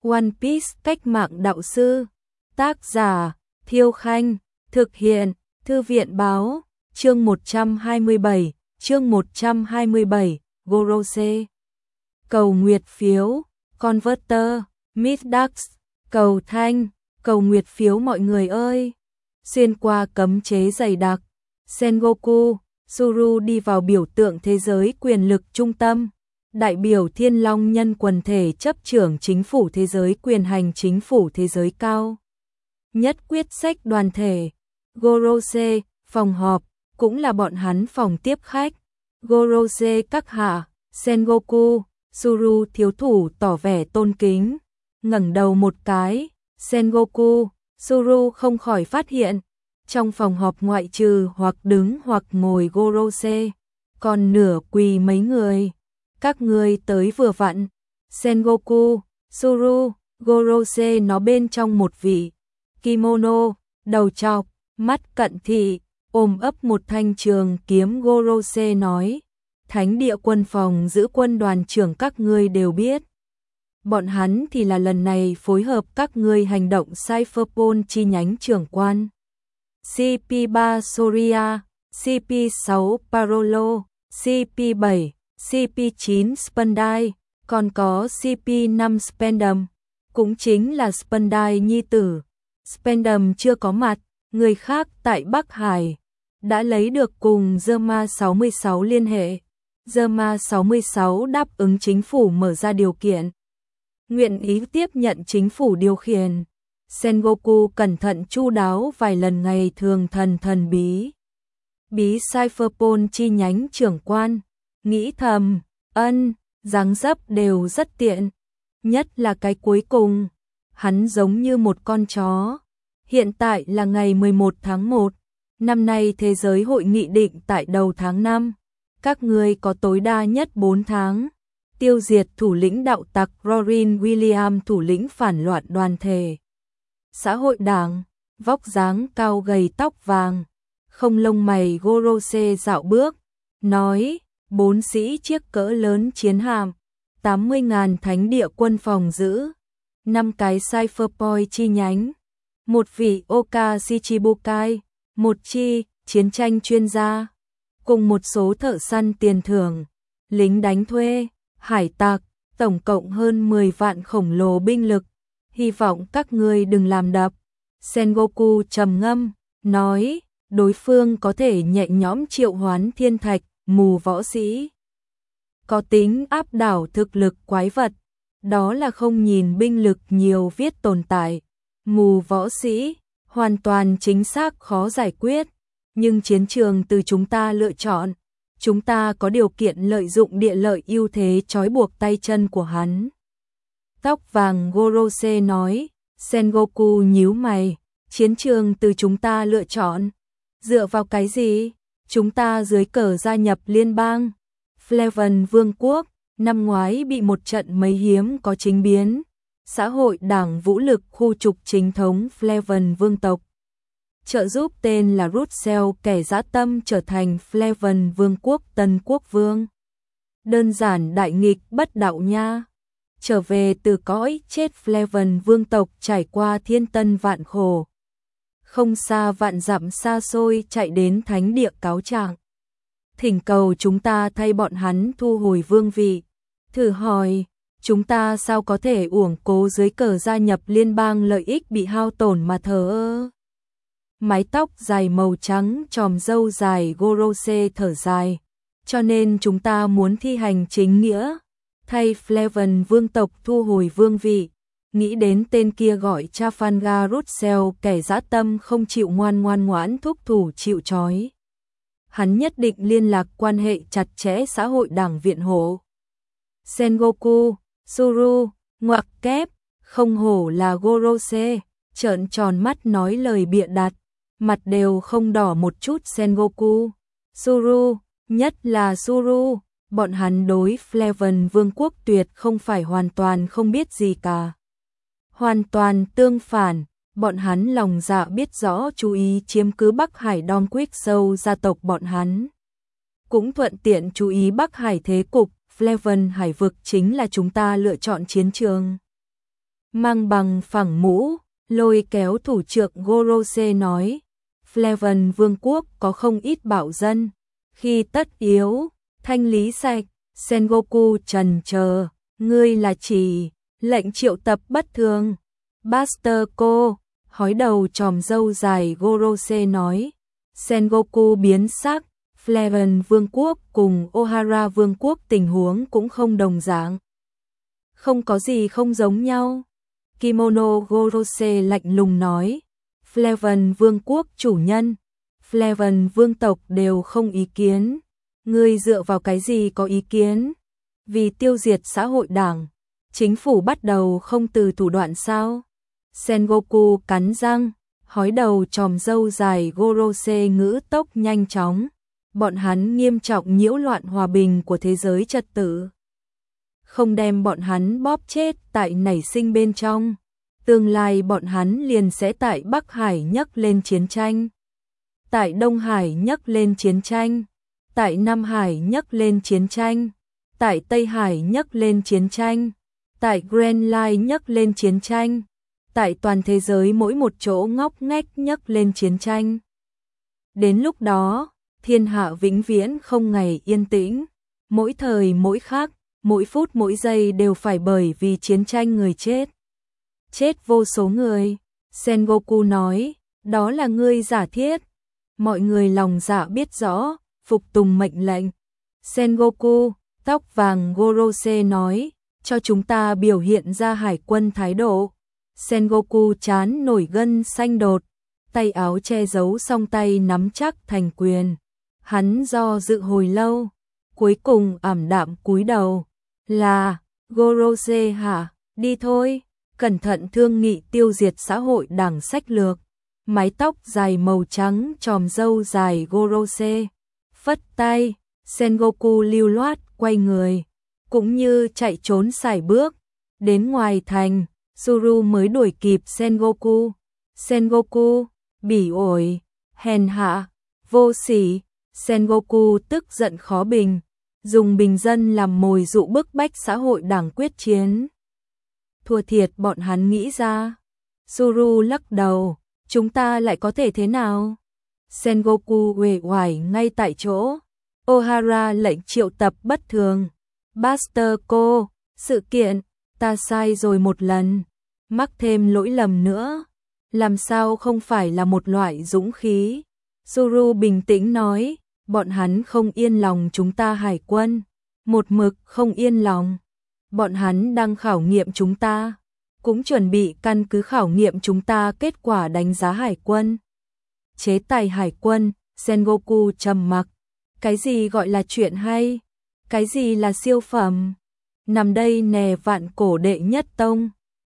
One Piece cách mạng đạo sư. Tác giả Thiêu Khanh. Thực hiện Thư viện Báo. Chương 127. Gorose. Cầu nguyệt phiếu. Converter. Middax. Cầu thanh. Cầu nguyệt phiếu mọi người ơi. Xuyên qua cấm chế dày đặc, Sengoku Suru đi vào biểu tượng thế giới quyền lực trung tâm, đại biểu Thiên Long nhân quần thể chấp trưởng chính phủ thế giới, quyền hành chính phủ thế giới cao nhất quyết sách đoàn thể. Gorose, phòng họp, cũng là bọn hắn phòng tiếp khách. Gorose các hạ. Sengoku Suru thiếu thủ tỏ vẻ tôn kính, ngẩng đầu một cái. Sengoku Suru không khỏi phát hiện, trong phòng họp ngoại trừ hoặc đứng hoặc ngồi Gorose, còn nửa quỳ mấy người. Các ngươi tới vừa vặn. Sengoku Suru, Gorose nó bên trong một vị kimono, đầu trọc, mắt cận thị, ôm ấp một thanh trường kiếm. Gorose nói, Thánh địa quân phòng giữ quân đoàn trưởng các ngươi đều biết. Bọn hắn thì là lần này phối hợp các ngươi hành động Cypherpol chi nhánh trưởng quan. CP3 Soria, CP6 Parolo, CP7, CP9 Spandai, còn có CP5 Spendum, cũng chính là Spandai nhi tử. Spendum chưa có mặt, người khác tại Bắc Hải đã lấy được cùng Zerma 66 liên hệ. Zerma 66 đáp ứng chính phủ mở ra điều kiện, nguyện ý tiếp nhận chính phủ điều khiển. Sengoku cẩn thận chu đáo vài lần ngày thường thần bí Cypherpol chi nhánh trưởng quan, nghĩ thầm, dáng dấp đều rất tiện, nhất là cái cuối cùng, hắn giống như một con chó. Hiện tại là ngày 11 tháng 1, năm nay thế giới hội nghị định tại đầu tháng 5, các ngươi có tối đa nhất 4 tháng. Tiêu diệt thủ lĩnh đạo tặc Rorin William, thủ lĩnh phản loạn đoàn thể xã hội đảng, vóc dáng cao gầy tóc vàng, không lông mày. Gorose dạo bước, nói, 4 sĩ chiếc cỡ lớn chiến hạm, 80.000 thánh địa quân phòng giữ, 5 cái Cypherpol chi nhánh, một vị Oka Shichibukai, một chi chiến tranh chuyên gia, cùng một số thợ săn tiền thưởng, lính đánh thuê, hải tặc, tổng cộng hơn 10 vạn khổng lồ binh lực, hy vọng các ngươi đừng làm đập. Sengoku trầm ngâm, nói, đối phương có thể nhẹ nhõm triệu hoán thiên thạch, mù võ sĩ, có tính áp đảo thực lực quái vật, đó là không nhìn binh lực nhiều viết tồn tại. Mù võ sĩ, hoàn toàn chính xác khó giải quyết, nhưng chiến trường từ chúng ta lựa chọn. Chúng ta có điều kiện lợi dụng địa lợi ưu thế trói buộc tay chân của hắn. Tóc vàng Gorose nói. Sengoku nhíu mày, chiến trường từ chúng ta lựa chọn. Dựa vào cái gì? Chúng ta dưới cờ gia nhập liên bang Fleven Vương quốc, năm ngoái bị một trận mấy hiếm có chính biến. Xã hội đảng vũ lực khu trục chính thống Fleven Vương tộc, trợ giúp tên là Russell kẻ dã tâm trở thành Fleven Vương quốc tân quốc vương. Đơn giản đại nghịch bất đạo nha. Trở về từ cõi chết Fleven Vương tộc trải qua thiên tân vạn khổ, không xa vạn dặm xa xôi chạy đến thánh địa cáo trạng, thỉnh cầu chúng ta thay bọn hắn thu hồi vương vị. Thử hỏi, chúng ta sao có thể uổng cố dưới cờ gia nhập liên bang lợi ích bị hao tổn mà thờ ơ? Mái tóc dài màu trắng, chòm râu dài. Gorose thở dài, cho nên chúng ta muốn thi hành chính nghĩa, thay Fleven Vương tộc thu hồi vương vị. Nghĩ đến tên kia gọi Trafalgar Russell, kẻ dã tâm không chịu ngoan ngoãn thúc thủ chịu trói. Hắn nhất định liên lạc quan hệ chặt chẽ xã hội đảng viện hộ. Sengoku Suru ngoặc kép, không hổ là Gorose, trợn tròn mắt nói lời bịa đặt, mặt đều không đỏ một chút. Sengoku Suru, nhất là Suru, bọn hắn đối Fleven Vương quốc tuyệt không phải hoàn toàn không biết gì cả. Hoàn toàn tương phản, bọn hắn lòng dạ biết rõ chú ý chiếm cứ Bắc Hải Dom Quick Show gia tộc bọn hắn. Cũng thuận tiện chú ý Bắc Hải thế cục, Fleven hải vực chính là chúng ta lựa chọn chiến trường. mang bằng phẳng mũ, lôi kéo thủ trưởng Gorose nói, Flavan vương quốc có không ít bạo dân, khi tất yếu, thanh lý sạch. Sengoku trần chờ, ngươi là chỉ lệnh triệu tập bất thường. Buster cô, hói đầu tròm râu dài Gorose nói. Sengoku biến sắc, Flavan vương quốc cùng Ohara vương quốc tình huống cũng không đồng dạng. Không có gì không giống nhau. Kimono Gorose lạnh lùng nói. Flavan vương quốc chủ nhân, Flavan vương tộc đều không ý kiến. Ngươi dựa vào cái gì có ý kiến? Vì tiêu diệt xã hội đảng, chính phủ bắt đầu không từ thủ đoạn sao? Sengoku cắn răng, hói đầu tròm râu dài Gorose ngữ tốc nhanh chóng. Bọn hắn nghiêm trọng nhiễu loạn hòa bình của thế giới trật tự. Không đem bọn hắn bóp chết tại nảy sinh bên trong. Tương lai bọn hắn liền sẽ tại Bắc Hải nhấc lên chiến tranh. Tại Đông Hải nhấc lên chiến tranh. Tại Nam Hải nhấc lên chiến tranh. Tại Tây Hải nhấc lên chiến tranh. Tại Grand Line nhấc lên chiến tranh. Tại toàn thế giới mỗi một chỗ ngóc ngách nhấc lên chiến tranh. Đến lúc đó, thiên hạ vĩnh viễn không ngày yên tĩnh. Mỗi thời mỗi khắc, mỗi phút mỗi giây đều phải bởi vì chiến tranh người chết. Chết vô số người. Sengoku nói, đó là ngươi giả thiết. Mọi người lòng dạ biết rõ, phục tùng mệnh lệnh. Sengoku, tóc vàng Gorose nói, cho chúng ta biểu hiện ra hải quân thái độ. Sengoku chán nổi gân xanh đột, tay áo che giấu song tay nắm chắc thành quyền. Hắn do dự hồi lâu, cuối cùng ảm đạm cúi đầu. Là, Gorose hả, đi thôi, cẩn thận thương nghị tiêu diệt xã hội đảng sách lược. Mái tóc dài màu trắng tròm râu dài Gorose. Phất tay, Sengoku lưu loát quay người, cũng như chạy trốn sải bước. Đến ngoài thành, Suru mới đuổi kịp Sengoku. Sengoku, bỉ ổi, hèn hạ, vô sỉ. Sengoku tức giận khó bình, dùng bình dân làm mồi dụ bức bách xã hội đảng quyết chiến. Thua thiệt bọn hắn nghĩ ra. Suru lắc đầu, chúng ta lại có thể thế nào? Sengoku uể oải ngay tại chỗ. Ohara lệnh triệu tập bất thường. Buster cô, sự kiện, ta sai rồi một lần, mắc thêm lỗi lầm nữa. Làm sao không phải là một loại dũng khí? Suru bình tĩnh nói, bọn hắn không yên lòng chúng ta hải quân. Một mực không yên lòng. Bọn hắn đang khảo nghiệm chúng ta. Cũng chuẩn bị căn cứ khảo nghiệm chúng ta kết quả đánh giá hải quân. Chế tài hải quân, Sengoku trầm mặc. Cái gì gọi là chuyện hay? Cái gì là siêu phẩm? Nằm đây nè vạn cổ đệ nhất tông.